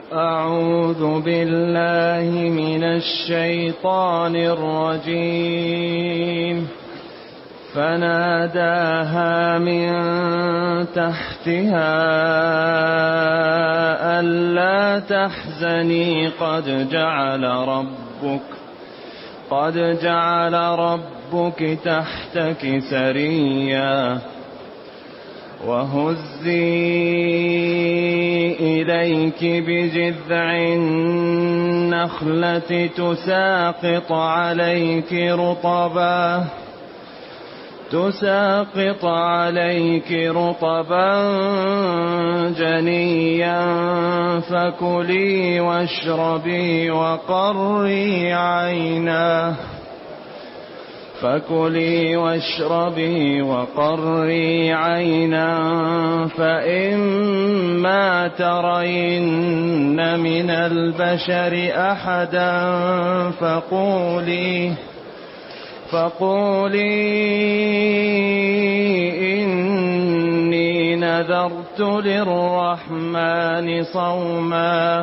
أعوذ بالله من الشيطان الرجيم. فناداها من تحتها ألا تحزني قد جعل ربك تحتك سريا وهزي إليك بجذع النخلة تساقط عليك رطبا جنيا فكلي واشربي وقري عينا فإما ترين من البشر أحدا فقولي إني نذرت للرحمن صوما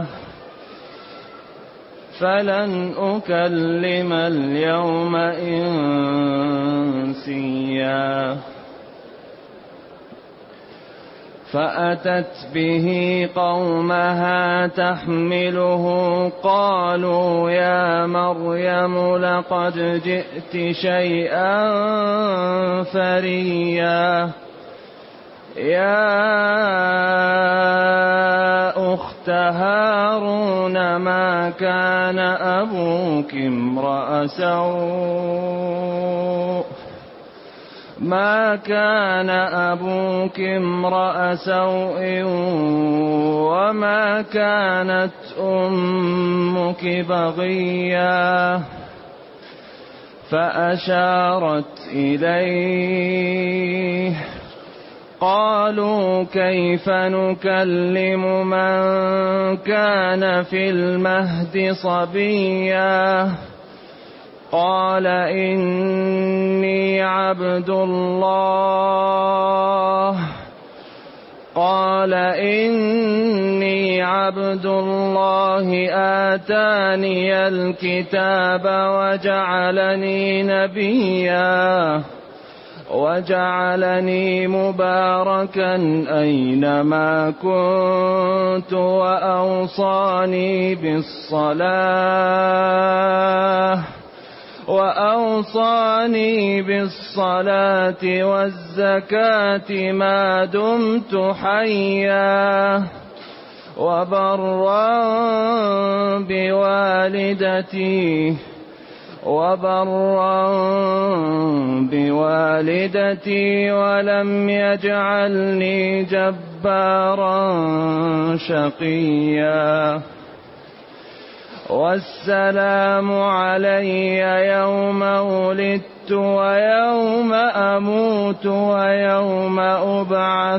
فلن أكلم اليوم إنسيا. فأتت به قومها تحمله قالوا يا مريم لقد جئت شيئا فريا يا أخت هارون ما كان أبوك امرأ سوء وما كانت أمك بغيا. فأشارت إليه قالوا كيف نكلم من كان في المهد صبيا قال إني عبد الله آتاني الكتاب وجعلني نبيا وجعلني مباركا أينما كنت وأوصاني بالصلاة والزكاة ما دمت حيا وبرا بوالدتي ولم يجعلني جبارا شقيا. والسلام علي يوم ولدت ويوم أموت ويوم أبعث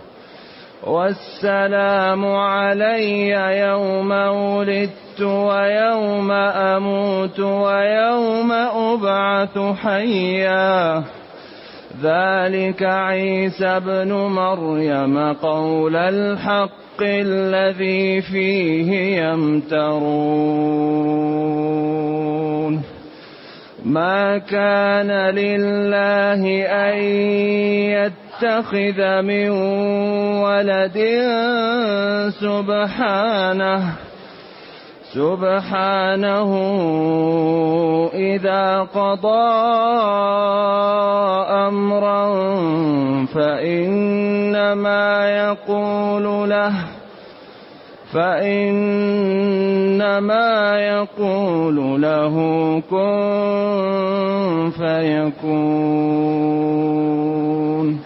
حيا. ذلك عيسى بن مريم قول الحق الذي فيه يمترون. ما كان لله أن يتخذ من ولد سبحانه إذا قضى أمرا فإنما يقول له كن فيكون.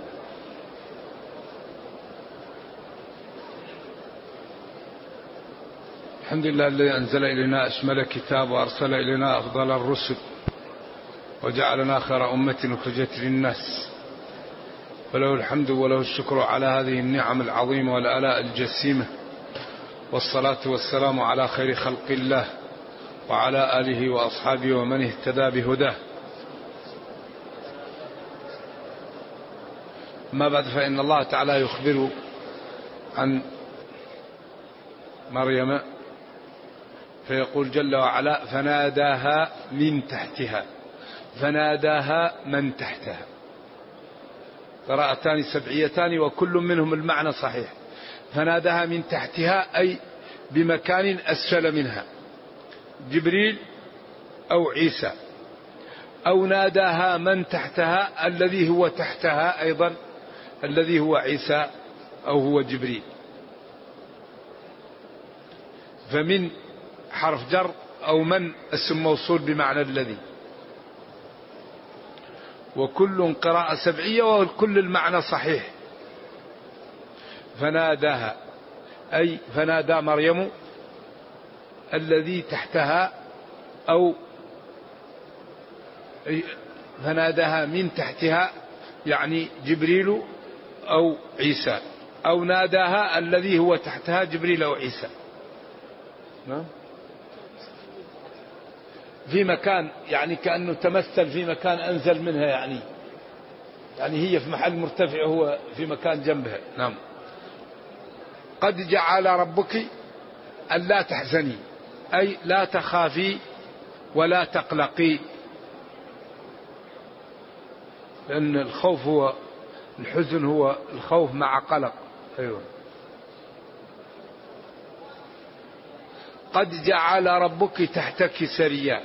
الحمد لله الذي أنزل إلينا أشمل كتاب وأرسل إلينا أفضل الرسل وجعلنا خير أمة أخرجت للناس، فله الحمد وله الشكر على هذه النعم العظيمة والآلاء الجسيمة، والصلاة والسلام على خير خلق الله وعلى آله وأصحابه ومن اهتدى بهداه. أما بعد، فإن الله تعالى يخبر عن مريم، فيقول جل وعلا فناداها من تحتها، فناداها من تحتها. قراءتان سبعيتان وكل منهم المعنى صحيح. فناداها من تحتها أي بمكان أسفل منها، جبريل أو عيسى، أو ناداها من تحتها الذي هو تحتها أيضا، الذي هو عيسى أو هو جبريل. فمن حرف جر أو من اسم موصول بمعنى الذي، وكل قراءة سبعية وكل المعنى صحيح. فناداها أي فنادى مريم الذي تحتها، أو فناداها من تحتها يعني جبريل أو عيسى، أو ناداها الذي هو تحتها جبريل أو عيسى. نعم، في مكان يعني كأنه تمثل في مكان أنزل منها، يعني هي في محل مرتفع هو في مكان جنبها. نعم. قد جعل ربك ألا تحزني أي لا تخافي ولا تقلقي، لأن الخوف هو الحزن، هو الخوف مع قلق. أيوة. قد جعل ربك تحتك سريا،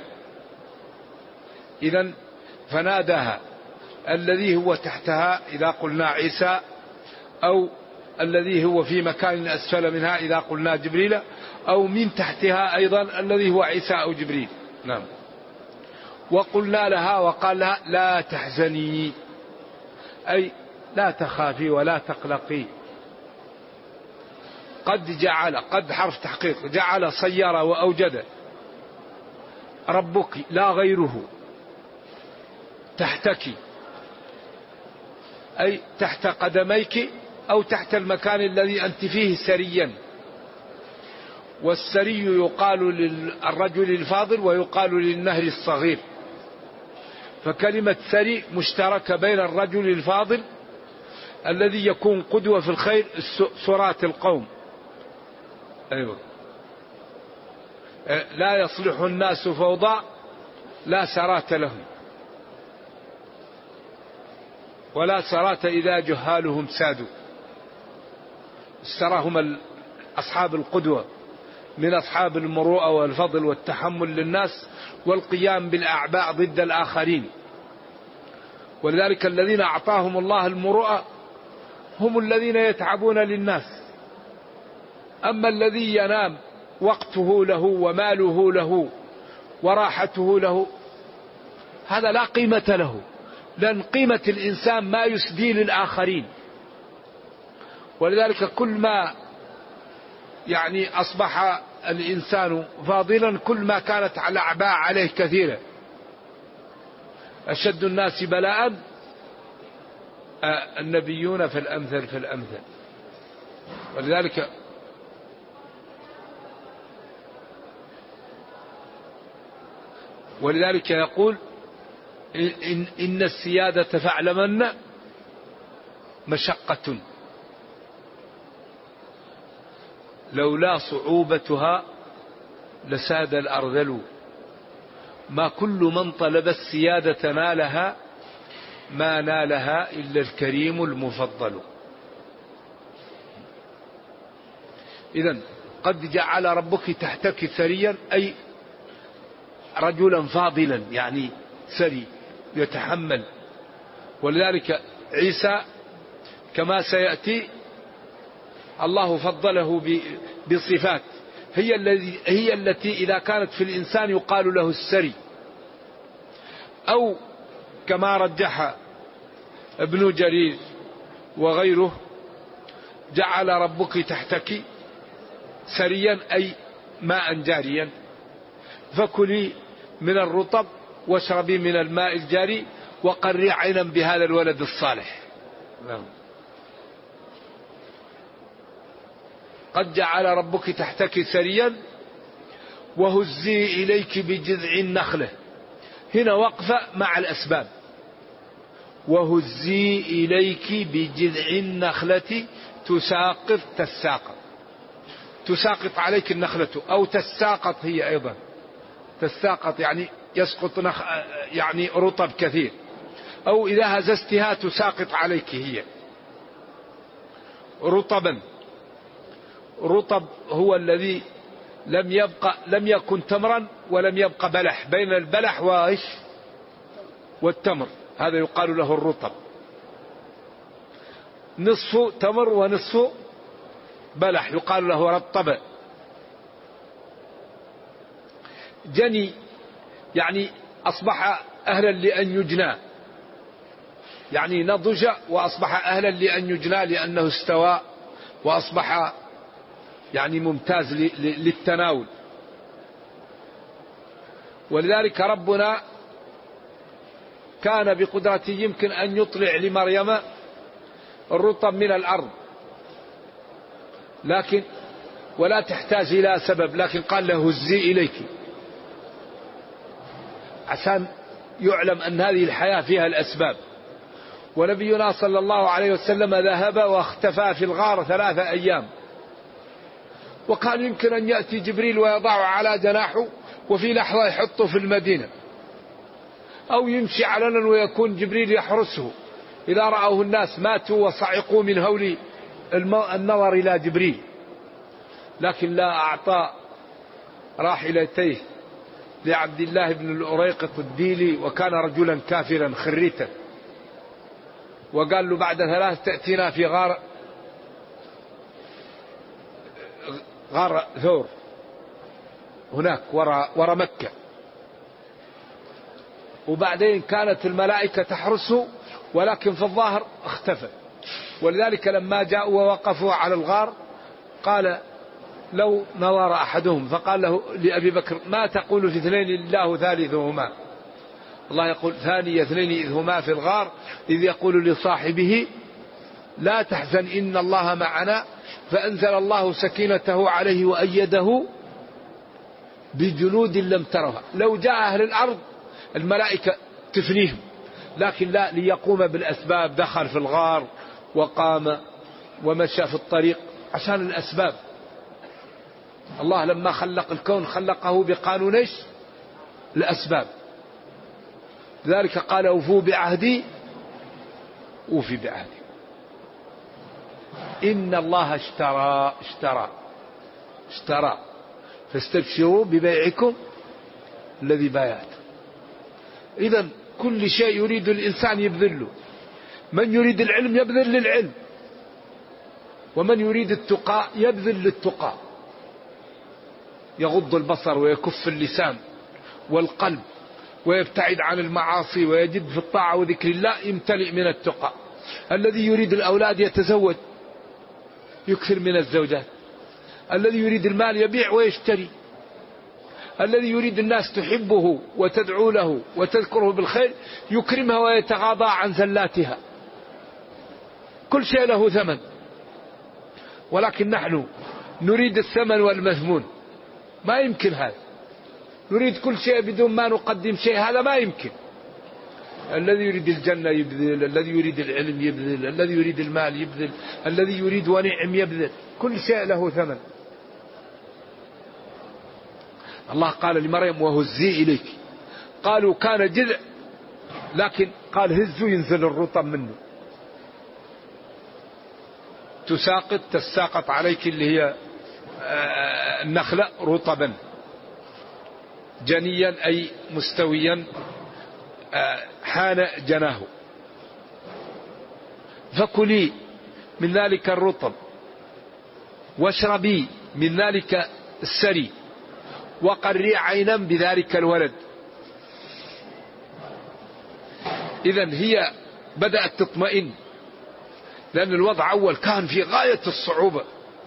إذن فناداها الذي هو تحتها إذا قلنا عيسى، أو الذي هو في مكان أسفل منها إذا قلنا جبريل، أو من تحتها أيضا الذي هو عيسى أو جبريل. نعم. وقلنا لها وقال لها لا تحزني أي لا تخافي ولا تقلقي. قد جعل، قد حرف تحقيق، جعل صير وأوجد ربك لا غيره تحتك أي تحت قدميك أو تحت المكان الذي أنت فيه سريا. والسري يقال للرجل الفاضل ويقال للنهر الصغير، فكلمة سري مشتركة بين الرجل الفاضل الذي يكون قدوة في الخير، سراة القوم. أيوة. لا يصلح الناس فوضى لا سراة لهم، ولا سراة إذا جهالهم سادوا. استراهم أصحاب القدوة من أصحاب المروءة والفضل والتحمل للناس والقيام بالأعباء ضد الآخرين. ولذلك الذين أعطاهم الله المروءة هم الذين يتعبون للناس. أما الذي ينام وقته له وماله له وراحته له، هذا لا قيمة له، لأن قيمة الإنسان ما يسدي للآخرين. ولذلك كل ما أصبح الإنسان فاضلا كل ما كانت الأعباء عليه كثيرة. أشد الناس بلاء النبيون فالأمثل فالأمثل. ولذلك يقول إن السيادة فاعلمن مشقة لولا صعوبتها لساد الأرذل، ما كل من طلب السيادة نالها، ما نالها إلا الكريم المفضل. إذن قد جعل ربك تحتك ثريا أي رجلا فاضلا، يعني سري يتحمل. ولذلك عيسى كما سيأتي الله فضله بصفات هي التي إذا كانت في الإنسان يقال له السري، أو كما رجح ابن جرير وغيره جعل ربك تحتك سريا أي ماء جاريا، فكلي من الرطب واشربي من الماء الجاري وقري عينا بهذا الولد الصالح. قد جعل ربك تحتك سريا وهزي إليك بجذع النخلة، هنا وقفة مع الأسباب. وهزي إليك بجذع النخلة تساقط تساقط عليك النخلة، أو تساقط هي أيضا، تساقط يعني يسقط يعني رطب كثير، أو إذا هززتها تساقط عليك هي رطبا. رطب هو الذي لم يكن تمرا ولم يبقى بلح، بين البلح والتمر، هذا يقال له الرطب، نصف تمر ونصف بلح يقال له رطب. جني يعني أصبح أهلا لأن يجنى، يعني نضج وأصبح أهلا لأن يجنى لأنه استوى وأصبح يعني ممتاز للتناول. ولذلك ربنا كان بقدرته يمكن أن يطلع لمريم الرطب من الأرض، لكن ولا تحتاج إلى سبب، لكن قال له هزي إليك، عشان يعلم أن هذه الحياة فيها الأسباب. ونبينا صلى الله عليه وسلم ذهب واختفى في الغار 3 أيام، وكان يمكن أن يأتي جبريل ويضعه على جناحه وفي لحظة يحطه في المدينة، أو يمشي علنا ويكون جبريل يحرسه، إذا رأوه الناس ماتوا وصعقوا من هول النظر إلى جبريل. لكن لا أعطى راحلتيه لعبد الله بن الأريقط الديلي، وكان رجلا كافرا خريتا، وقال له بعد 3 تأتينا في غار ثور هناك وراء مكة. وبعدين كانت الملائكة تحرسه، ولكن في الظاهر اختفى. ولذلك لما جاءوا ووقفوا على الغار قال لو نظر أحدهم، فقال له لأبي بكر ما تقول في 2 الله ثالثهما؟ الله يقول 2 اثنين إذ هما في الغار إذ يقول لصاحبه لا تحزن إن الله معنا، فأنزل الله سكينته عليه وأيده بجنود لم ترها. لو جاء أهل الأرض الملائكة تفنيهم، لكن لا، ليقوم بالأسباب، دخل في الغار وقام ومشى في الطريق عشان الأسباب. الله لما خلق الكون خلقه بقانون الأسباب، لذلك قال أوفوا بعهدي أوفي بعهدي. إن الله اشترى فاستبشروا ببيعكم الذي بايعتم. إذن كل شيء يريد الإنسان يبذله، من يريد العلم يبذل للعلم، ومن يريد التقى يبذل للتقى، يغض البصر ويكف اللسان والقلب ويبتعد عن المعاصي ويجد في الطاعة وذكر الله، يمتلئ من التقى. الذي يريد الأولاد يتزوج يكثر من الزوجات، الذي يريد المال يبيع ويشتري، الذي يريد الناس تحبه وتدعو له وتذكره بالخير يكرمها ويتغاضى عن زلاتها. كل شيء له ثمن، ولكن نحن نريد الثمن والمثمون، ما يمكن هذا. نريد كل شيء بدون ما نقدم شيء، هذا ما يمكن. الذي يريد الجنة يبذل، الذي يريد العلم يبذل، الذي يريد المال يبذل، الذي يريد ونعم يبذل، كل شيء له ثمن. الله قال لمريم وهزي إليك، قالوا كان جذع، لكن قال هزوا ينزل الرطب منه. تساقط عليك اللي هي النخلة رطبا جنيا أي مستويا حان جناه. فكلي من ذلك الرطب واشربي من ذلك السري وقري عينا بذلك الولد. إذن هي بدأت تطمئن، لأن الوضع أول كان في غاية الصعوبة.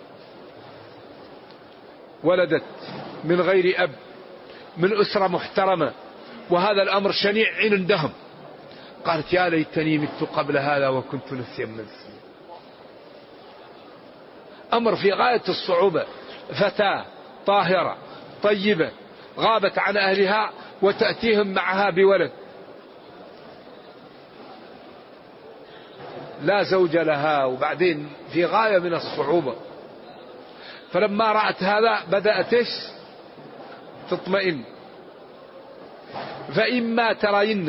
ولدت من غير أب من أسرة محترمة، وهذا الأمر شنيع عندهم. قالت يا ليتني مت قبل هذا وكنت نسيا منسيا. أمر في غاية الصعوبة، فتاة طاهرة طيبة غابت عن أهلها وتأتيهم معها بولد، لا زوج لها، وبعدين في غاية من الصعوبة. فلما رأت هذا بدأت تطمئن. فإما ترين،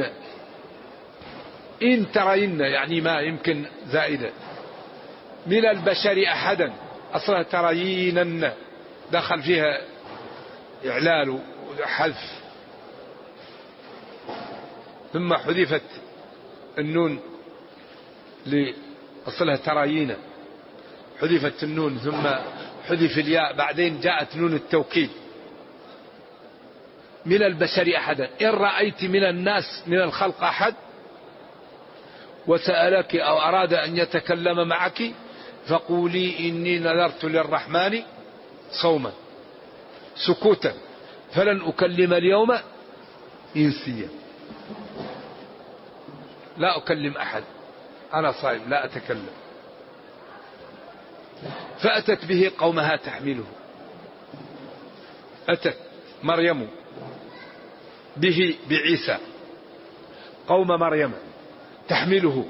إن ترين يعني ما يمكن زائدة، من البشر أحدا، أصلا ترينن دخل فيها إعلال وحذف، ثم حذفت النون لأصلها تريين، حذفت النون ثم حذف الياء، بعدين جاءت نون التوكيد. من البشر أحدا، إن رأيت من الناس من الخلق أحد وسألك أو أراد أن يتكلم معك فقولي إني نذرت للرحمن صوما سكوتا فلن أكلم اليوم إنسيا. لا أكلم أحد، أنا صائم لا أتكلم. فأتت به قومها تحمله، أتت مريم به بعيسى قوم مريم تحمله،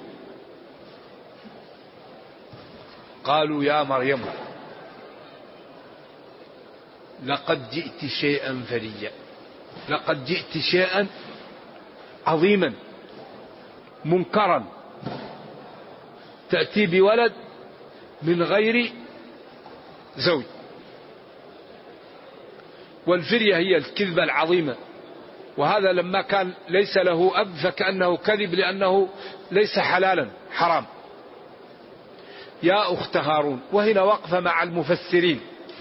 قالوا يا مريم لقد جئت شيئا فريا، لقد جئت شيئا عظيما منكرا، تأتي بولد من غير زوج. والفرية هي الكذبة العظيمة، وهذا لما كان ليس له أب فكأنه كذب لأنه ليس حلالا، حرام. يا أخت هارون، وهنا وقفة مع المفسرين،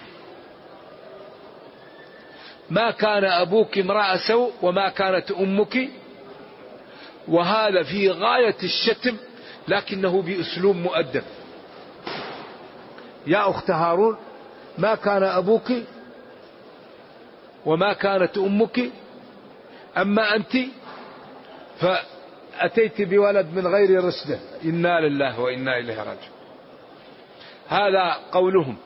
ما كان أبوك امرأ سوء وما كانت أمك، وهذا في غاية الشتم لكنه بأسلوب مؤدب. يا أخت هارون ما كان أبوك وما كانت أمك، أما أنت فأتيت بولد من غير رشده، إنا لله وإنا إليه راجعون. هذا قولهم.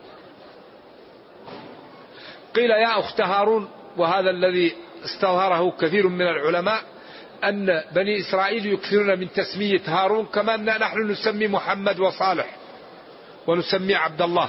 قيل يا أخت هارون، وهذا الذي استظهره كثير من العلماء، أن بني إسرائيل يكثرون من تسمية هارون كما أن نحن نسمي محمد وصالح ونسمي عبد الله.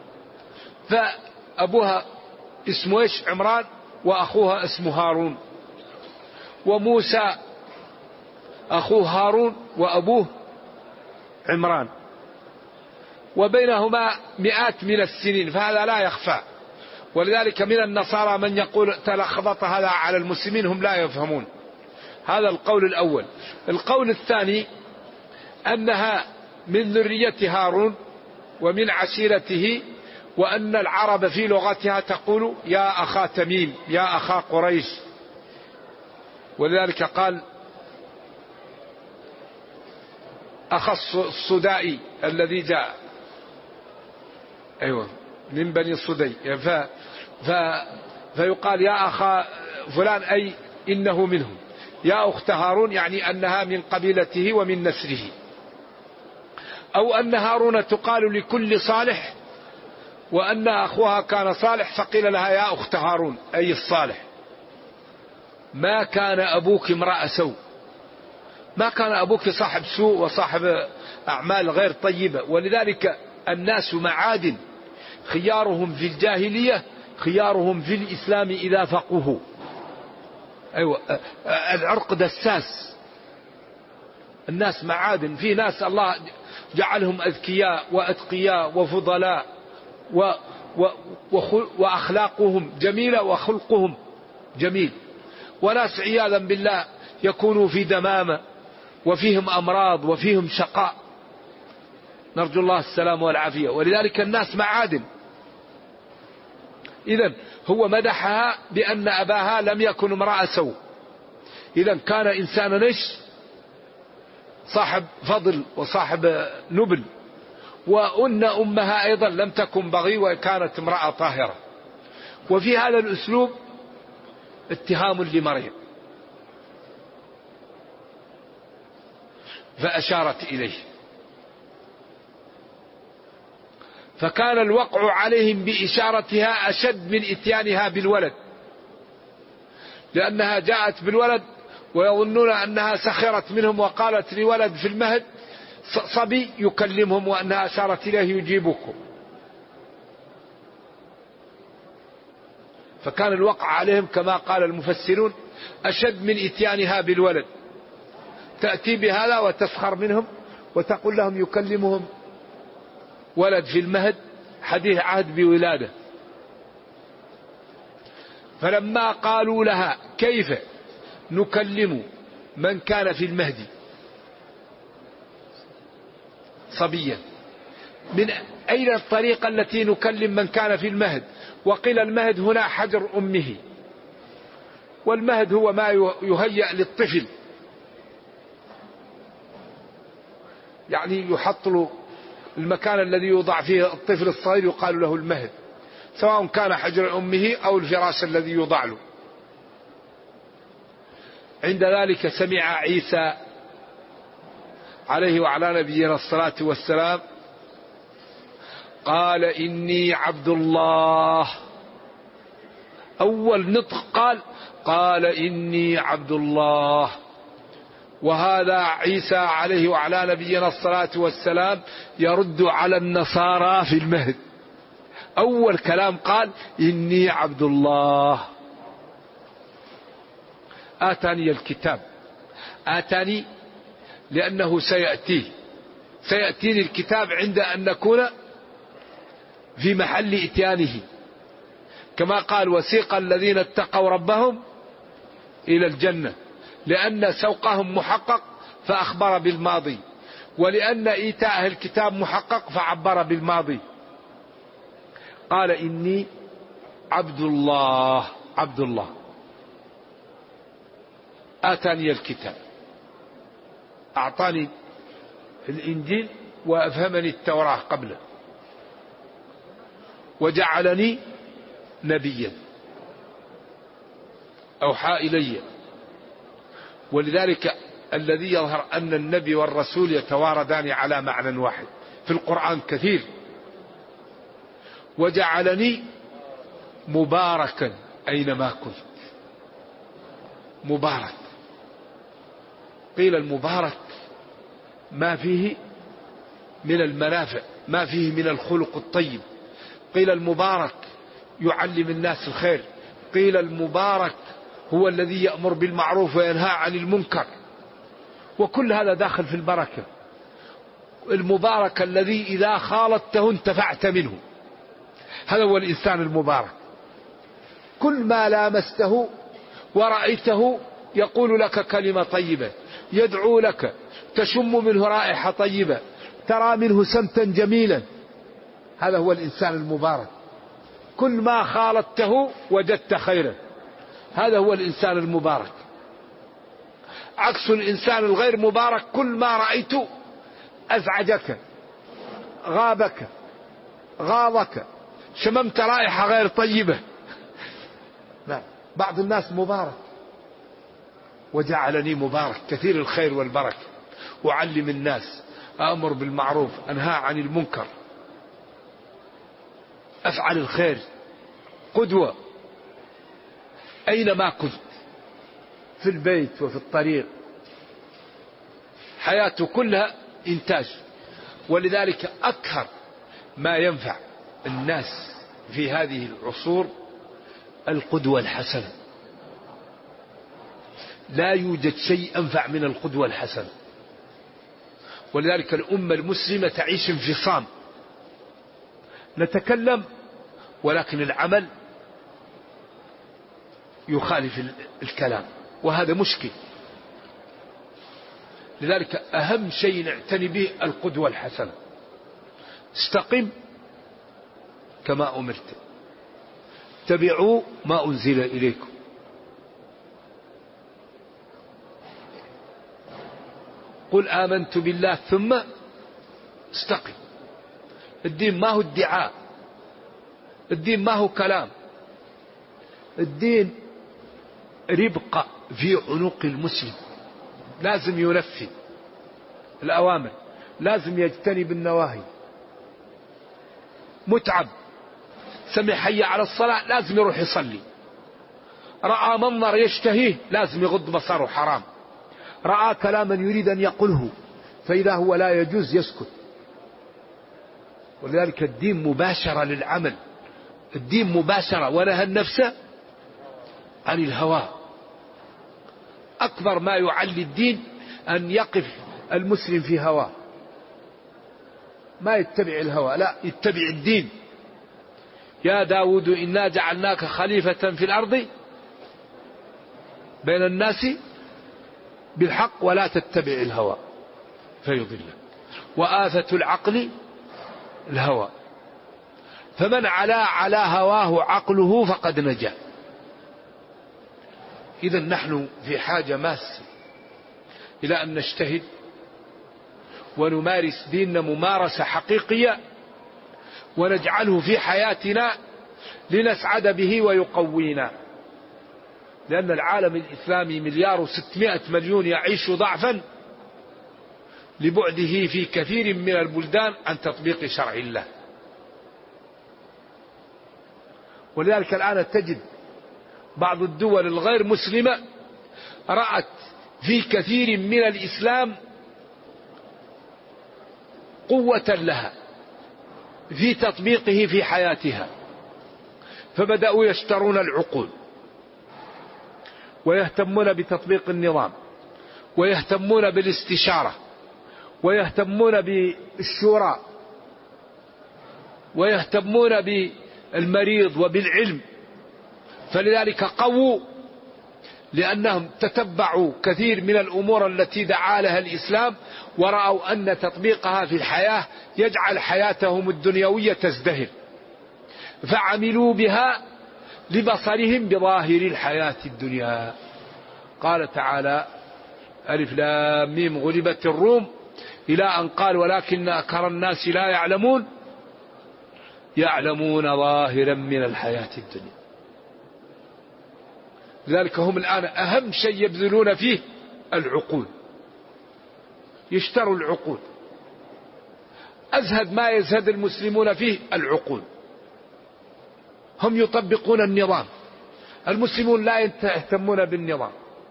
فأبوها اسمه عمران وأخوها اسمه هارون، وموسى أخوه هارون وأبوه عمران، وبينهما مئات من السنين، فهذا لا يخفى. ولذلك من النصارى من يقول تلخبط هذا على المسلمين، هم لا يفهمون. هذا القول الأول. القول الثاني أنها من ذرية هارون ومن عشيرته، وأن العرب في لغتها تقول يا أخا تميم، يا أخا قريش. ولذلك قال أخا الصدائي الذي جاء، أيوة من بني الصدي، فيقال يا أخا فلان أي إنه منهم. يا أخت هارون يعني أنها من قبيلته ومن نسله. أو أن هارون تقال لكل صالح، وأن أخوها كان صالح فقيل لها يا أخت هارون أي الصالح. ما كان أبوك امرأ سوء، ما كان أبوك صاحب سوء وصاحب أعمال غير طيبة. ولذلك الناس معادن، خيارهم في الجاهلية خيارهم في الإسلام إذا فقهوا. أيوة العرق دساس، الناس معادن. في ناس الله جعلهم أذكياء وأتقياء وفضلاء وأخلاقهم جميلة وخلقهم جميل، وناس عياذا بالله يكونوا في دمامة وفيهم أمراض وفيهم شقاء، نرجو الله السلام والعافية. ولذلك الناس معادن. إذن هو مدحها بأن أباها لم يكن امرأ سوء، إذن كان إنسانا صاحب فضل وصاحب نبل. وأن أمها أيضا لم تكن بغي وكانت امرأة طاهرة. وفي هذا الأسلوب اتهام لمريم، فأشارت إليه، فكان الوقع عليهم بإشارتها أشد من إتيانها بالولد، لأنها جاءت بالولد ويظنون أنها سخرت منهم وقالت لولد في المهد صبي يكلمهم، وأنها أشارت إليه يجيبكم. فكان الوقع عليهم كما قال المفسرون أشد من إتيانها بالولد. تأتي بهذا وتسخر منهم وتقول لهم يكلمهم ولد في المهد حديث عهد بولادة. فلما قالوا لها كيف نكلم من كان في المهد صبيا، من أين الطريقة التي نكلم من كان في المهد؟ وقيل المهد هنا حجر أمه، والمهد هو ما يهيأ للطفل، يعني يحط له المكان الذي يوضع فيه الطفل الصغير يقال له المهد، سواء كان حجر أمه أو الفراش الذي يوضع له. عند ذلك سمع عيسى عليه وعلى نبينا الصلاة والسلام قال إني عبد الله. أول نطق قال إني عبد الله. وهذا عيسى عليه وعلى نبينا الصلاة والسلام يرد على النصارى في المهد. أول كلام قال إني عبد الله. آتاني الكتاب، آتاني لأنه سيأتيني الكتاب عند أن نكون في محل إتيانه، كما قال وسيق الذين اتقوا ربهم إلى الجنة، لأن سوقهم محقق فأخبر بالماضي، ولأن إيتاء الكتاب محقق فعبر بالماضي. قال إني عبد الله. عبد الله آتاني الكتاب، أعطاني الإنجيل وأفهمني التوراة قبله، وجعلني نبيا، أوحى إلي. ولذلك الذي يظهر أن النبي والرسول يتواردان على معنى واحد في القرآن كثير. وجعلني مباركا أينما كنت. مبارك، قيل المبارك ما فيه من المنافع، ما فيه من الخلق الطيب. قيل المبارك يعلم الناس الخير. قيل المبارك هو الذي يأمر بالمعروف وينهى عن المنكر، وكل هذا داخل في البركة. المبارك الذي إذا خالطته انتفعت منه، هذا هو الإنسان المبارك. كل ما لامسته ورأيته يقول لك كلمة طيبة، يدعو لك، تشم منه رائحة طيبة، ترى منه سمتا جميلا، هذا هو الإنسان المبارك. كل ما خالطته وجدت خيرا، هذا هو الإنسان المبارك. عكس الإنسان الغير مبارك كل ما رأيته أزعجك، غابك، غاضك، شممت رائحة غير طيبة. لا، بعض الناس مبارك. وجعلني مبارك كثير الخير والبركة، أعلم الناس، أأمر بالمعروف، أنهى عن المنكر، أفعل الخير، قدوة أينما كنت، في البيت وفي الطريق، حياته كلها إنتاج. ولذلك أكثر ما ينفع الناس في هذه العصور القدوة الحسنة. لا يوجد شيء أنفع من القدوة الحسنة. ولذلك الأمة المسلمة تعيش انفصام، نتكلم ولكن العمل يخالف الكلام، وهذا مشكل. لذلك أهم شيء نعتني به القدوة الحسنة. استقم كما أمرت، اتبعوا ما أنزل إليكم. قل آمنت بالله ثم استقم. الدين ما هو ادعاء، الدين ما هو كلام، الدين ربقة في عنق المسلم، لازم ينفذ الأوامر، لازم يجتنب النواهي. متعب، سمع حي على الصلاة لازم يروح يصلي. رأى منظر يشتهيه لازم يغض بصره، حرام. رأى كلاما يريد أن يقوله فإذا هو لا يجوز يسكت. ولذلك الدين مباشرة للعمل، الدين مباشرة. ونهى النفس عن الهوى. أكبر ما يعلي الدين أن يقف المسلم في هواه، ما يتبع الهوى، لا يتبع الدين. يا داود إنا جعلناك خليفة في الأرض بين الناس بالحق ولا تتبع الهوى فيضلك، وآفة العقل الهوى، فمن على هواه عقله فقد نجا. إذا نحن في حاجة ماسة إلى أن نجتهد ونمارس ديننا ممارسة حقيقية، ونجعله في حياتنا لنسعد به ويقوينا. لأن العالم الإسلامي 1,600,000,000 يعيش ضعفا لبعده في كثير من البلدان عن تطبيق شرع الله. ولذلك الآن تجد بعض الدول الغير مسلمة رأت في كثير من الإسلام قوة لها في تطبيقه في حياتها، فبدأوا يشترون العقول ويهتمون بتطبيق النظام، ويهتمون بالاستشارة، ويهتمون بالشورى، ويهتمون بالمريض وبالعلم. فلذلك قووا، لأنهم تتبعوا كثير من الأمور التي دعا لها الإسلام، ورأوا أن تطبيقها في الحياة يجعل حياتهم الدنيوية تزدهر، فعملوا بها لبصرهم بظاهر الحياة الدنيا. قال تعالى: ألف لام ميم غلبت الروم، إلى أن قال: ولكن أكثر الناس لا يعلمون، يعلمون ظاهرا من الحياة الدنيا. لذلك هم الآن أهم شيء يبذلون فيه العقول، يشتروا العقول. أزهد ما يزهد المسلمون فيه العقول. هم يطبقون النظام، المسلمون لا يهتمون بالنظام،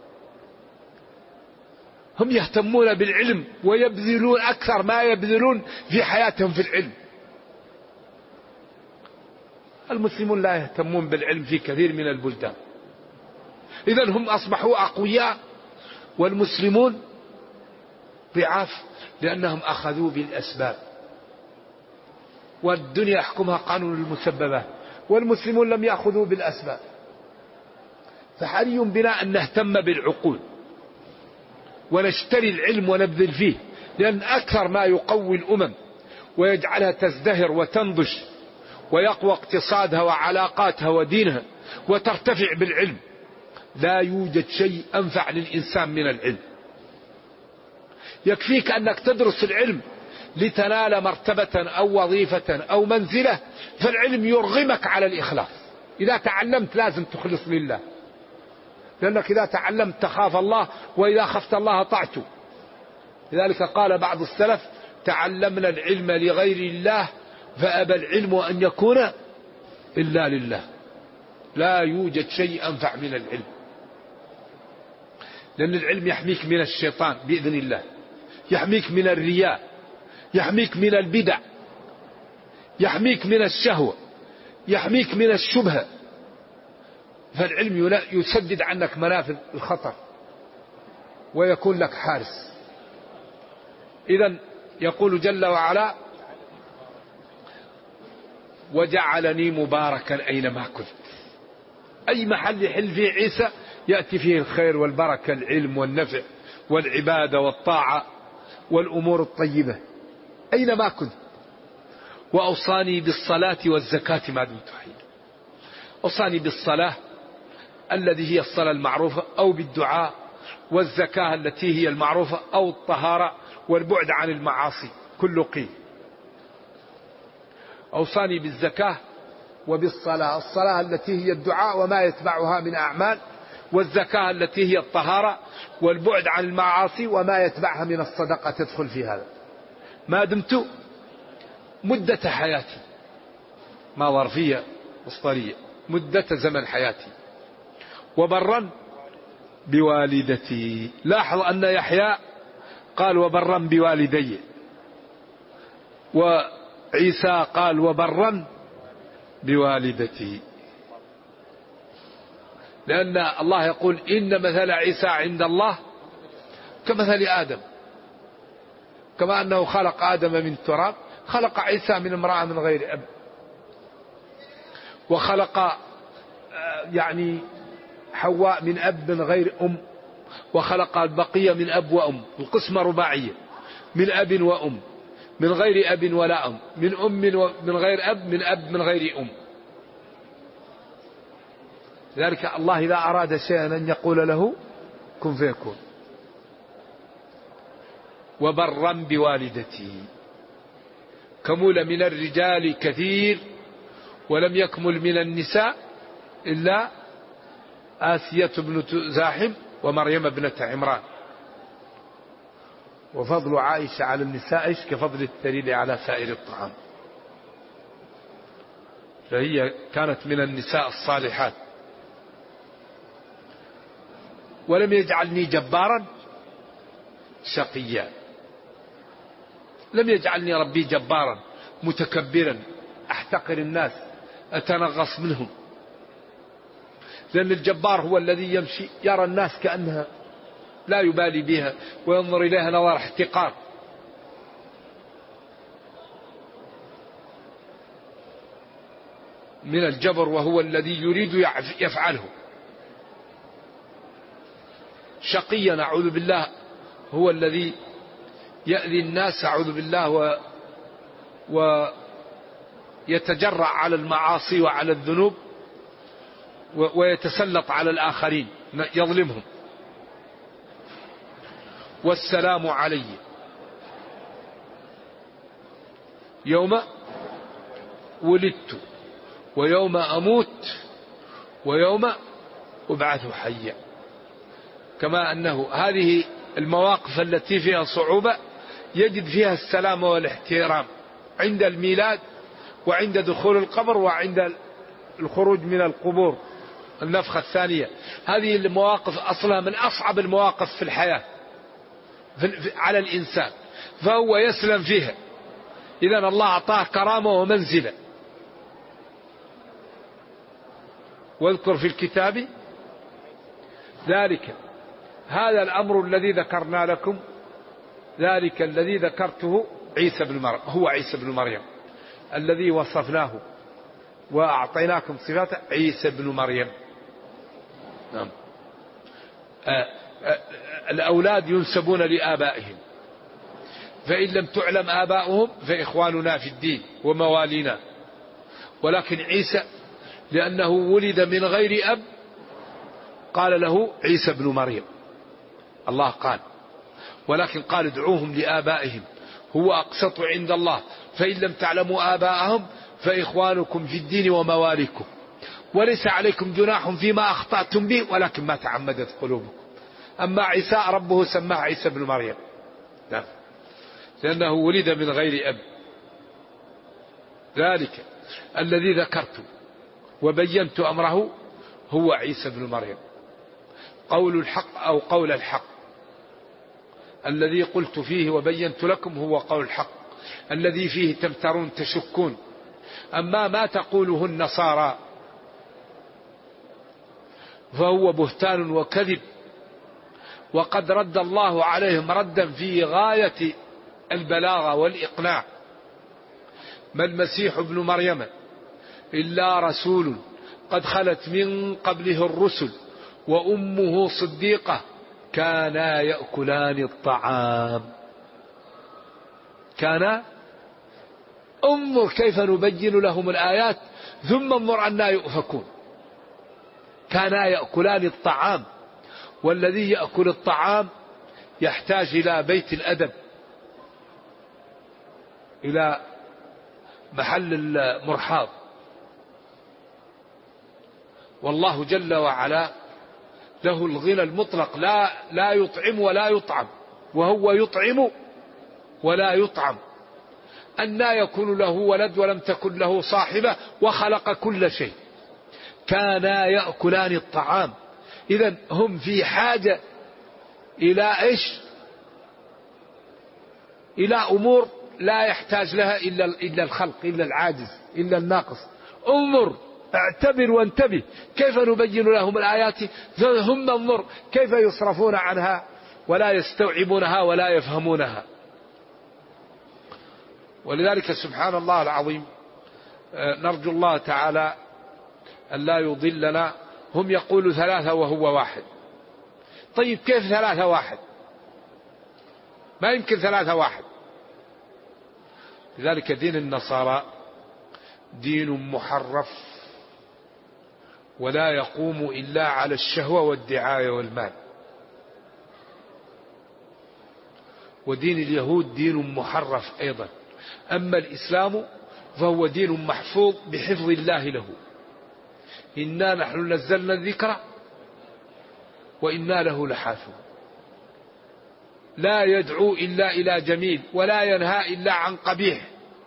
هم يهتمون بالعلم ويبذلون أكثر ما يبذلون في حياتهم في العلم. المسلمون لا يهتمون بالعلم في كثير من البلدان. إذن هم أصبحوا أقوياء والمسلمون ضعاف، لأنهم أخذوا بالأسباب، والدنيا يحكمها قانون المسببات، والمسلمون لم يأخذوا بالأسباب. فحري بنا أن نهتم بالعقول ونشتري العلم ونبذل فيه، لأن أكثر ما يقوي الأمم ويجعلها تزدهر وتنضج ويقوى اقتصادها وعلاقاتها ودينها وترتفع بالعلم. لا يوجد شيء أنفع للإنسان من العلم. يكفيك أنك تدرس العلم لتنال مرتبة أو وظيفة أو منزلة، فالعلم يرغمك على الإخلاص. إذا تعلمت لازم تخلص لله، لأنك إذا تعلمت تخاف الله، وإذا خفت الله طعته. لذلك قال بعض السلف: تعلمنا العلم لغير الله فأبى العلم أن يكون إلا لله. لا يوجد شيء أنفع من العلم، لأن العلم يحميك من الشيطان بإذن الله، يحميك من الرياء، يحميك من البدع، يحميك من الشهوة، يحميك من الشبهة. فالعلم يسدد عنك منافذ الخطر ويكون لك حارس. إذن يقول جل وعلا: وجعلني مباركا أينما كنت. أي محل يحل فيه عيسى يأتي فيه الخير والبركة، العلم والنفع والعبادة والطاعة والأمور الطيبة أينما كنت. وأوصاني بالصلاة والزكاة ما دمت حيا. أوصاني بالصلاة الذي هي الصلاة المعروفة، أو بالدعاء، والزكاة التي هي المعروفة، أو الطهارة والبعد عن المعاصي كل قيل. أوصاني بالزكاة وبالصلاة، الصلاة التي هي الدعاء وما يتبعها من أعمال، والزكاة التي هي الطهارة والبعد عن المعاصي وما يتبعها من الصدقة تدخل في هذا، ما دمت مدة حياتي، ما ظرفية مصدرية، مدة زمن حياتي. وبرا بوالدتي. لاحظ أن يحيى قال: وبرا بوالدي، وعيسى قال: وبرا بوالدتي. لأن الله يقول إن مثل عيسى عند الله كمثل آدم، كما أنه خلق آدم من تراب خلق عيسى من امرأة من غير أب، وخلق يعني حواء من أب من غير أم، وخلق البقية من أب وأم، القسمة رباعية، من أب وأم، من غير أب ولا أم، من أم من غير أب، من أب من غير أم. لذلك الله إذا أراد شيئا أن يقول له كن فيكون. وبرا بوالدته، كمل من الرجال كثير ولم يكمل من النساء إلا آسية بنت زاحم ومريم ابنة عمران. وفضل عائشة على النساء كفضل الثريد على سائر الطعام، فهي كانت من النساء الصالحات. ولم يجعلني جبارا شقيا، لم يجعلني ربي جبارا متكبرا أحتقر الناس أتنغص منهم، لأن الجبار هو الذي يمشي يرى الناس كأنها لا يبالي بها وينظر إليها نظر احتقار. من الجبر، وهو الذي يريد يفعله. شقيا أعوذ بالله هو الذي يأذي الناس أعوذ بالله ويتجرع على المعاصي وعلى الذنوب ويتسلط على الآخرين يظلمهم. والسلام علي يوم ولدت ويوم أموت ويوم أبعث حيا. كما أنه هذه المواقف التي فيها صعوبة يجد فيها السلام والاحترام عند الميلاد وعند دخول القبر وعند الخروج من القبور النفخة الثانية. هذه المواقف أصلها من أصعب المواقف في الحياة على الإنسان، فهو يسلم فيها. إذن الله أعطاه كرامة ومنزلة. واذكر في الكتاب ذلك، هذا الأمر الذي ذكرنا لكم، ذلك الذي ذكرته عيسى بن مريم، هو عيسى بن مريم الذي وصفناه وأعطيناكم صفاته، عيسى بن مريم. نعم. الأولاد ينسبون لآبائهم، فإن لم تعلم آباؤهم فإخواننا في الدين وموالينا. ولكن عيسى لأنه ولد من غير أب قال له عيسى بن مريم، الله قال، ولكن قال ادعوهم لآبائهم هو أقسط عند الله، فإن لم تعلموا آباءهم فإخوانكم في الدين ومواليكم، وليس عليكم جناح فيما أخطأتم به ولكن ما تعمدت قلوبكم. أما عيسى ربه سماه عيسى بن مريم، نعم، لأنه ولد من غير أب. ذلك الذي ذكرت وبينت أمره هو عيسى بن مريم، قول الحق أو قول الحق الذي قلت فيه وبينت لكم هو قول الحق الذي فيه تمترون تشكون. أما ما تقوله النصارى فهو بهتان وكذب، وقد رد الله عليهم ردا في غاية البلاغة والإقناع. ما المسيح ابن مريم إلا رسول قد خلت من قبله الرسل وأمه صديقة كانا يأكلان الطعام. كان انظر كيف نبين لهم الآيات ثم انظر أننا يؤفكون. كانا يأكلان الطعام، والذي يأكل الطعام يحتاج إلى بيت الأدب، إلى محل المرحاض. والله جل وعلا له الغنى المطلق، لا يطعم ولا يطعم، وهو يطعم ولا يطعم. أنى يكون له ولد ولم تكن له صاحبة وخلق كل شيء. كانا يأكلان الطعام. إذن هم في حاجة إلى إيش؟ إلى أمور لا يحتاج لها إلا الخلق، إلا العاجز، إلا الناقص. انظر اعتبر وانتبه، كيف نبين لهم الآيات ثم انظر كيف يصرفون عنها ولا يستوعبونها ولا يفهمونها. ولذلك سبحان الله العظيم نرجو الله تعالى أن لا يضلنا. هم يقولوا 3 وهو 1. طيب كيف 3 1؟ ما يمكن 3 1. لذلك دين النصارى دين محرف ولا يقوم إلا على الشهوة والدعاية والمال. ودين اليهود دين محرف أيضا. أما الإسلام فهو دين محفوظ بحفظ الله له. إنا نحن نزلنا الذكر وإنا له لحافظ. لا يدعو إلا إلى جميل ولا ينهى إلا عن قبيح،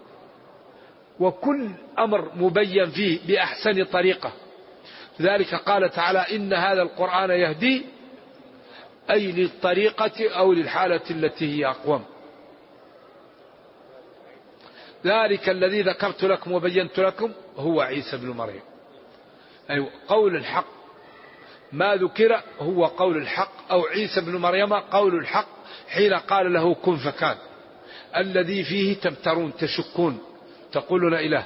وكل أمر مبين فيه بأحسن طريقة. لذلك قال تعالى إن هذا القرآن يهدي أي للطريقة أو للحالة التي هي أقوم. ذلك الذي ذكرت لكم وبينت لكم هو عيسى بن مريم. أي قول الحق، ما ذكر هو قول الحق، أو عيسى بن مريم قول الحق حين قال له كن فكان، الذي فيه تمترون تشكون تقولون إله،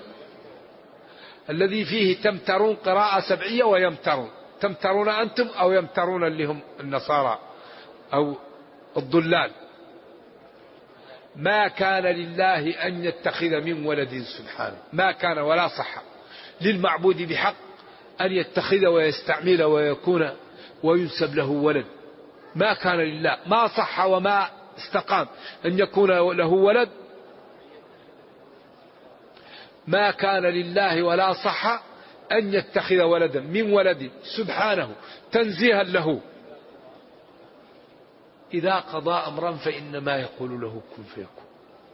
الذي فيه تمترون قراءة 7 ويمترون، تمترون أنتم أو يمترون اللي هم النصارى أو الضلال. ما كان لله أن يتخذ من ولد سبحانه، ما كان ولا صح للمعبود بحق أن يتخذ ويستعمل ويكون وينسب له ولد. ما كان لله، ما صح وما استقام أن يكون له ولد. ما كان لله ولا صح أن يتخذ ولدا من ولد سبحانه تنزيها له. إذا قضى أمرا فإنما يقول له كن فيكون.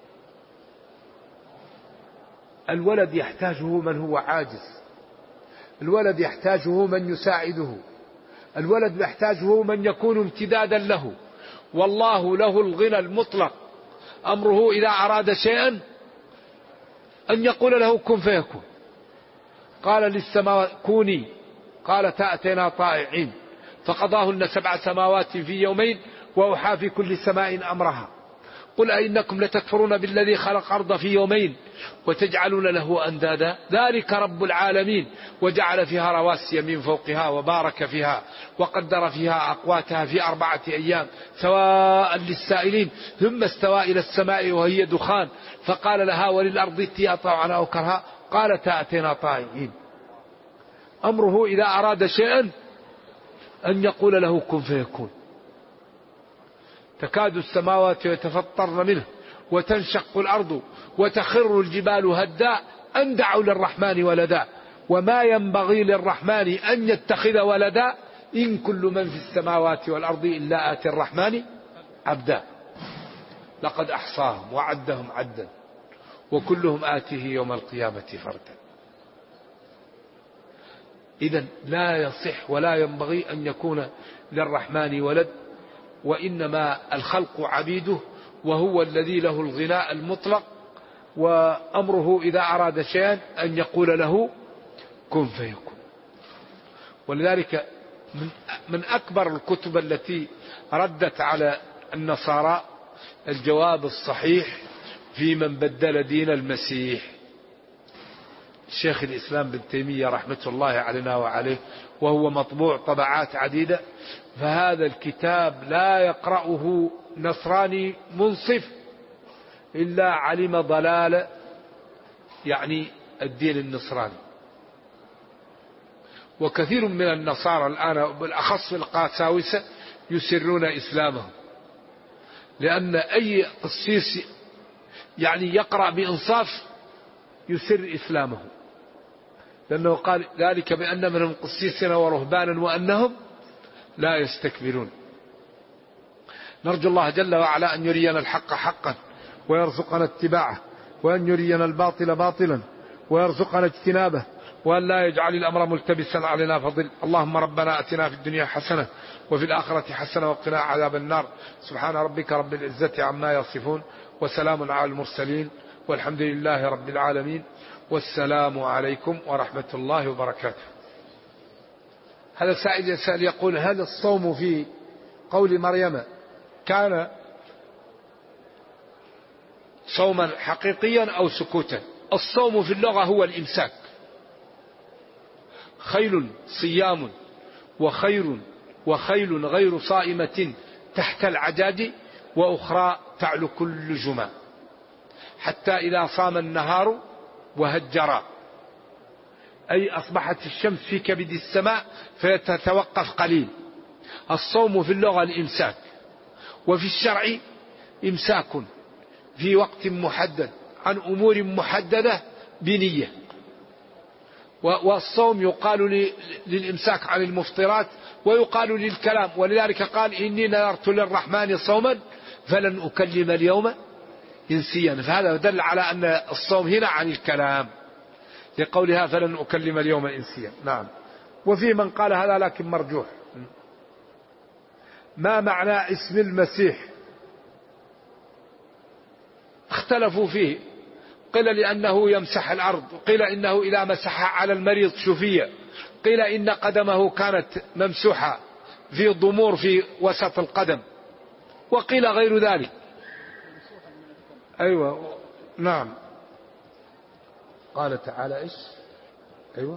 الولد يحتاجه من هو عاجز، الولد يحتاجه من يساعده، الولد يحتاجه من يكون امتدادا له. والله له الغنى المطلق، أمره إذا أراد شيئا أن يقول له كن فيكون. قال للسماوات كوني، قالت أتينا طائعين، فقضاهن 7 سماوات في يومين وأوحى في كل سماء أمرها. قل أئنكم لتكفرون بالذي خلق أرض في يومين وتجعلون له أندادا ذلك رب العالمين وجعل فيها رواسي من فوقها وبارك فيها وقدر فيها أقواتها في 4 أيام سواء للسائلين ثم استوى إلى السماء وهي دخان فقال لها وللأرض ائتيا طوعا أو كرها قالتا أتينا طائعين. أمره إذا أراد شيئا أن يقول له كن فيكون. تكاد السماوات يتفطرن منه وتنشق الأرض وتخر الجبال هدا أن دعوا للرحمن ولدا وما ينبغي للرحمن أن يتخذ ولدا إن كل من في السماوات والأرض إلا آتي الرحمن عبدا لقد أحصاهم وعدهم عدا وكلهم آتيه يوم القيامة فردا. إذن لا يصح ولا ينبغي أن يكون للرحمن ولد، وإنما الخلق عبيده وهو الذي له الغناء المطلق، وأمره إذا أراد شيئا أن يقول له كن فيكون. ولذلك من أكبر الكتب التي ردت على النصارى الجواب الصحيح في من بدل دين المسيح. الشيخ الإسلام بن تيمية رحمة الله علينا وعليه، وهو مطبوع طبعات عديدة، فهذا الكتاب لا يقرأه نصراني منصف إلا علم ضلال يعني الدين النصراني. وكثير من النصارى الآن بالأخص القساوسة يسرون إسلامهم، لأن أي قسيس يعني يقرأ بإنصاف يسر إسلامه، لأنه قال ذلك بأن منهم قسيسنا ورهبانا وأنهم لا يستكبرون. نرجو الله جل وعلا أن يرينا الحق حقا ويرزقنا اتباعه، وأن يرينا الباطل باطلا ويرزقنا اجتنابه، وأن لا يجعل الأمر ملتبسا علينا فضل. اللهم ربنا أتنا في الدنيا حسنة وفي الآخرة حسنة وقنا عذاب النار. سبحان ربك رب العزة عما يصفون وسلام على المرسلين والحمد لله رب العالمين. والسلام عليكم ورحمة الله وبركاته. هذا سائل يسأل يقول: هل الصوم في قول مريم كان صوما حقيقيا أو سكوتا؟ الصوم في اللغة هو الإمساك. خيل صيام وخيل غير صائمة تحت العجاج وأخرى تعلو كل جمع حتى إذا صام النهار وهجر، أي أصبحت الشمس في كبد السماء فتتوقف قليل. الصوم في اللغة الإمساك، وفي الشرع إمساك في وقت محدد عن أمور محددة بنية. والصوم يقال للإمساك عن المفطرات ويقال للكلام، ولذلك قال: إني نذرت للرحمن صوما فلن أكلم اليوم إنسيا. فهذا دل على أن الصوم هنا عن الكلام لقولها فلن أكلم اليوم إنسيا. نعم. وفي من قال هذا لكن مرجوح. ما معنى اسم المسيح؟ اختلفوا فيه، قيل لأنه يمسح الأرض، قيل إنه إذا مسح على المريض شفي، قيل إن قدمه كانت ممسوحة في ضمور في وسط القدم، وقيل غير ذلك. أيوة نعم. قال تعالى إيش؟ أيوة: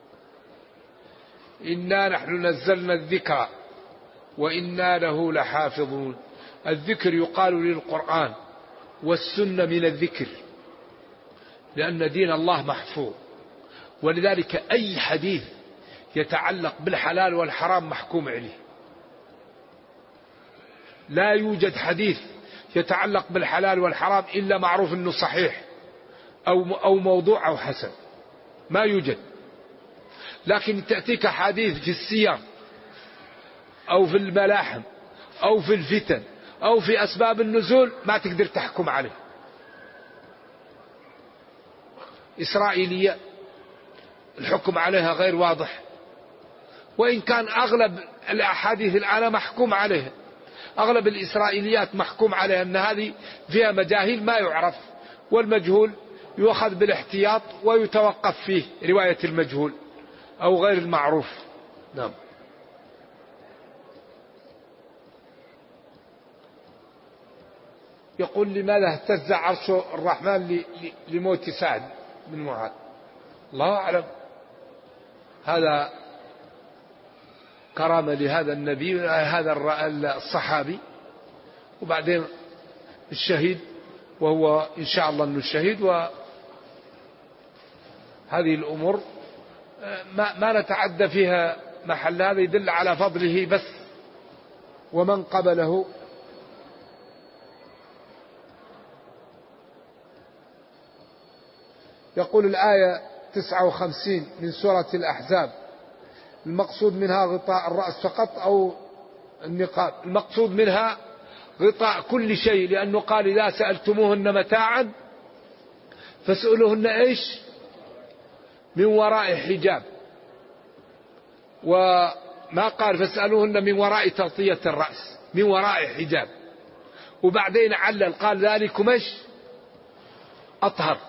إنا نحن نزلنا الذكر وإنا له لحافظون. الذكر يقال للقرآن، والسنة من الذكر، لأن دين الله محفوظ، ولذلك أي حديث يتعلق بالحلال والحرام محكوم عليه. لا يوجد حديث يتعلق بالحلال والحرام إلا معروف أنه صحيح أو موضوع أو حسن، ما يوجد. لكن تأتيك حديث في السير أو في الملاحم أو في الفتن أو في أسباب النزول ما تقدر تحكم عليه. إسرائيلية الحكم عليها غير واضح، وإن كان أغلب الأحاديث الآن محكوم عليها. أغلب الإسرائيليات محكوم عليها أن هذه فيها مجاهيل ما يعرف، والمجهول يؤخذ بالاحتياط ويتوقف فيه رواية المجهول أو غير المعروف. نعم. يقول: لماذا اهتز عرش الرحمن لموت سعد بن معاذ؟ الله أعلم. هذا كرامة لهذا النبي، هذا الصحابي، وبعدين الشهيد، وهو إن شاء الله أنه الشهيد. وهذه الأمور ما نتعدى فيها محل، هذا يدل على فضله بس ومن قبله. يقول: الآية 59 من سورة الأحزاب المقصود منها غطاء الرأس فقط أو النقاب؟ المقصود منها غطاء كل شيء، لأنه قال: إذا سألتموهن متاعا فاسألوهن إيش؟ من وراء حجاب. وما قال فاسألوهن من وراء تغطية الرأس، من وراء حجاب. وبعدين علل قال: ذلكم إيش؟ أطهر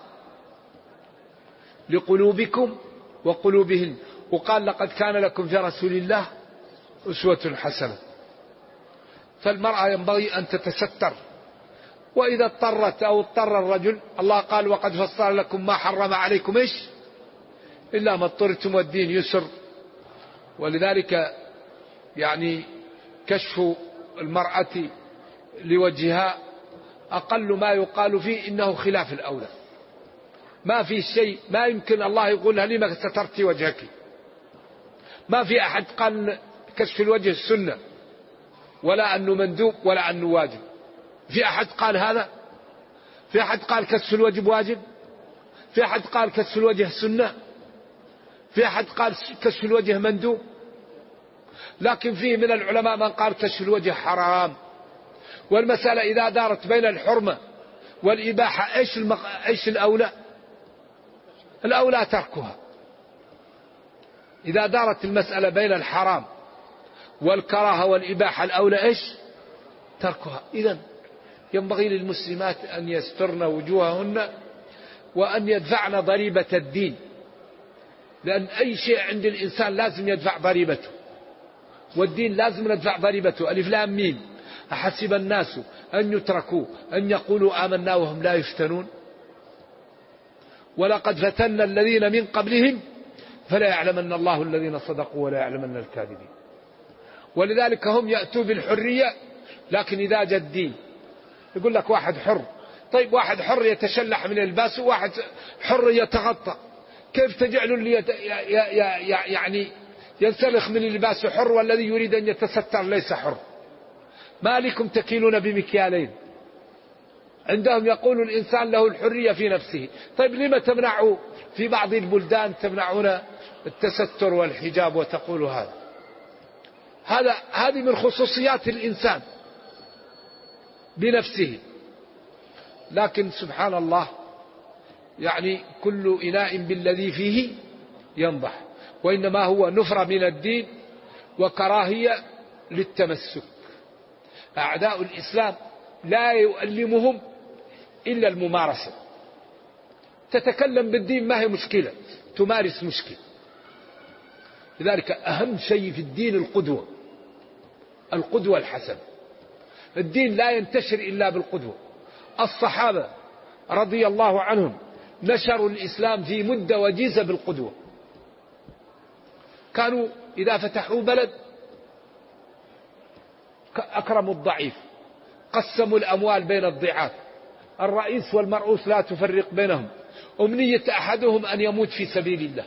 لقلوبكم وقلوبهن. وقال: لقد كان لكم في رسول الله أسوة حسنة. فالمرأة ينبغي أن تتستر، وإذا اضطرت أو اضطر الرجل، الله قال: وقد فصل لكم ما حرم عليكم إيش إلا ما اضطرتم والدين يسر. ولذلك يعني كشف المرأة لوجهها أقل ما يقال فيه إنه خلاف الأولى. ما في شيء، ما يمكن الله يقولها لما سترتي وجهك. ما في أحد قال كشف الوجه السنة، ولا أنه مندوب، ولا أنه واجب. في أحد قال هذا؟ في أحد قال كشف الوجه واجب؟ في أحد قال كشف الوجه سنة؟ في أحد قال كشف الوجه مندوب؟ لكن فيه من العلماء من قال كشف الوجه حرام. والمسألة إذا دارت بين الحرمة والإباحة إيش الأولى؟ الأولى تركها. إذا دارت المسألة بين الحرام والكراهة والإباحة الأولى إيش؟ تركها. إذن ينبغي للمسلمات أن يسترن وجوههن وأن يدفعن ضريبة الدين، لأن أي شيء عند الإنسان لازم يدفع ضريبته، والدين لازم ندفع ضريبته. ألف لام ميم، أحسب الناس أن يتركوا أن يقولوا آمنا وهم لا يفتنون، ولقد فتنا الذين من قبلهم فلا يعلمن الله الذين صدقوا ولا يعلمن الكاذبين. ولذلك هم يأتوا بالحرية، لكن إذا جاء الدين يقول لك واحد حر. طيب واحد حر يتشلح من الباس وواحد حر يتغطى، كيف تجعل اللي يعني ينسلخ من اللباس حر والذي يريد أن يتستر ليس حر؟ ما لكم تكيلون بمكيالين؟ عندهم يقول الإنسان له الحرية في نفسه. طيب لما تمنعوا في بعض البلدان تمنعون التستر والحجاب وتقولوا هذه من خصوصيات الإنسان بنفسه. لكن سبحان الله، يعني كل إناء بالذي فيه ينضح، وإنما هو نفرة من الدين وكراهية للتمسك. أعداء الإسلام لا يؤلمهم إلا الممارسة. تتكلم بالدين ما هي مشكلة، تمارس مشكلة. لذلك أهم شيء في الدين القدوة الحسنة. الدين لا ينتشر إلا بالقدوة. الصحابة رضي الله عنهم نشروا الإسلام في مدة وجيزة بالقدوة. كانوا إذا فتحوا بلد أكرموا الضعيف، قسموا الأموال بين الضعاف، الرئيس والمرؤوس لا تفرق بينهم، أمنية أحدهم أن يموت في سبيل الله.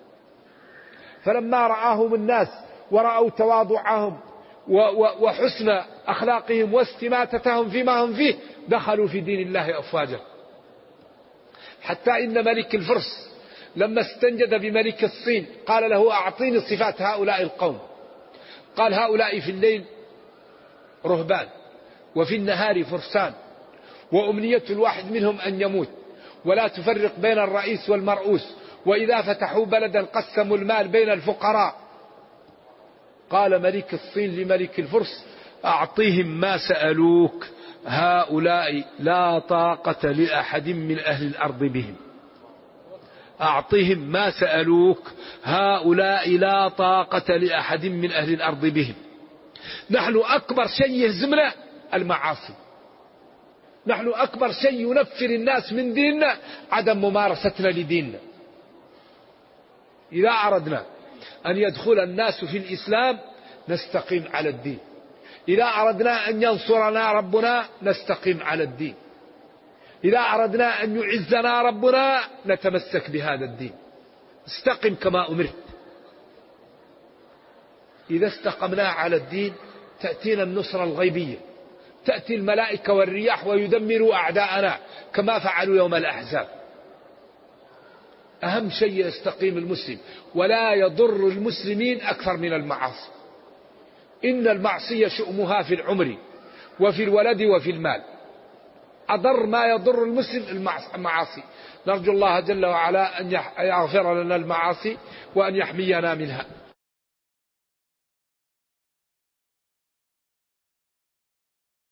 فلما رآهم الناس ورأوا تواضعهم وحسن أخلاقهم واستماتتهم فيما هم فيه دخلوا في دين الله أفواجا. حتى إن ملك الفرس لما استنجد بملك الصين قال له أعطيني صفات هؤلاء القوم. قال هؤلاء في الليل رهبان وفي النهار فرسان، وأمنية الواحد منهم أن يموت، ولا تفرق بين الرئيس والمرؤوس، وإذا فتحوا بلدا قسموا المال بين الفقراء. قال ملك الصين لملك الفرس أعطيهم ما سألوك، هؤلاء لا طاقة لأحد من أهل الأرض بهم. أعطيهم ما سألوك، هؤلاء لا طاقة لأحد من أهل الأرض بهم. نحن أكبر شيء يهزمنا المعاصي، نحن أكبر شيء ينفر الناس من ديننا عدم ممارستنا لديننا. إذا أردنا أن يدخل الناس في الإسلام نستقيم على الدين، إذا أردنا أن ينصرنا ربنا نستقيم على الدين، إذا أردنا أن يعزنا ربنا نتمسك بهذا الدين. استقم كما أمرت. إذا استقمنا على الدين تأتينا النصرة الغيبية، تأتي الملائكة والرياح ويدمروا أعداءنا كما فعلوا يوم الأحزاب. أهم شيء يستقيم المسلم، ولا يضر المسلمين أكثر من المعاصي. إن المعصية شؤمها في العمر وفي الولد وفي المال. أضر ما يضر المسلم المعاصي. نرجو الله جل وعلا أن يغفر لنا المعاصي وأن يحمينا منها.